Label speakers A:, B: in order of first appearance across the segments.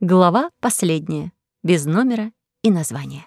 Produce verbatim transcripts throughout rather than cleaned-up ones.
A: Глава последняя. Без номера и названия.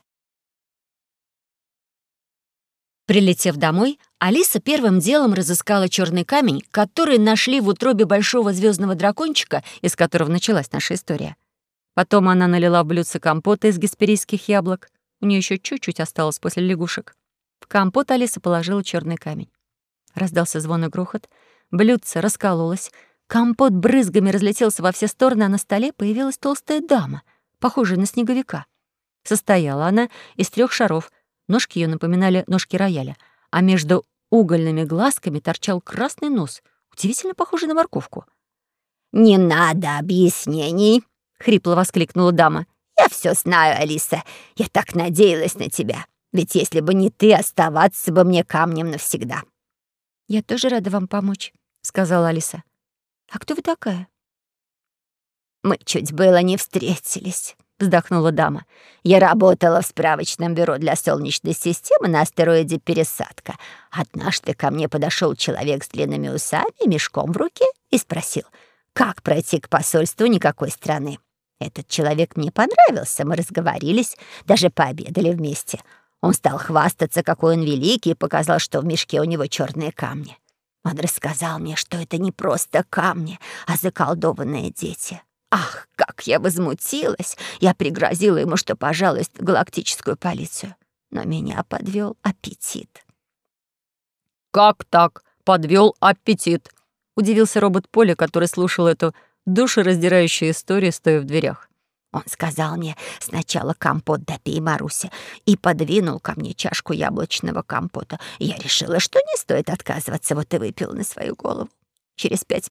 A: Прилетев домой, Алиса первым делом разыскала черный камень, который нашли в утробе большого звездного дракончика, из которого началась наша история. Потом она налила в блюдце компота из гесперийских яблок. У нее еще чуть-чуть осталось после лягушек. В компот Алиса положила черный камень. Раздался звон и грохот. Блюдце раскололось. Компот брызгами разлетелся во все стороны, а на столе появилась толстая дама, похожая на снеговика. Состояла она из трех шаров. Ножки ее напоминали ножки рояля, а между угольными глазками торчал красный нос, удивительно похожий на морковку.
B: «Не надо объяснений!» — хрипло воскликнула дама. «Я все знаю, Алиса. Я так надеялась на тебя. Ведь если бы не ты, оставаться бы мне камнем навсегда».
A: «Я тоже рада вам помочь», — сказала Алиса. «А кто вы такая?»
B: «Мы чуть было не встретились», — вздохнула дама. «Я работала в справочном бюро для Солнечной системы на астероиде Пересадка. Однажды ко мне подошел человек с длинными усами и мешком в руке и спросил, как пройти к посольству никакой страны. Этот человек мне понравился, мы разговорились, даже пообедали вместе. Он стал хвастаться, какой он великий, и показал, что в мешке у него черные камни. Он рассказал мне, что это не просто камни, а заколдованные дети. Ах, как я возмутилась! Я пригрозила ему, что пожалуюсь в галактическую полицию. Но меня подвел аппетит».
A: «Как так? Подвел аппетит?» — удивился робот Поля, который слушал эту душераздирающую историю, стоя в дверях.
B: Он сказал мне сначала компот допей, Маруся, и подвинул ко мне чашку яблочного компота. Я решила, что не стоит отказываться, вот и выпила на свою голову. Через пять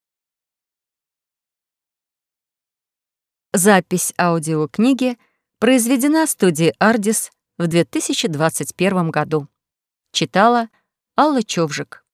A: Запись аудиокниги произведена студией «Ардис» в две тысячи двадцать первом году. Читала Алла Човжик.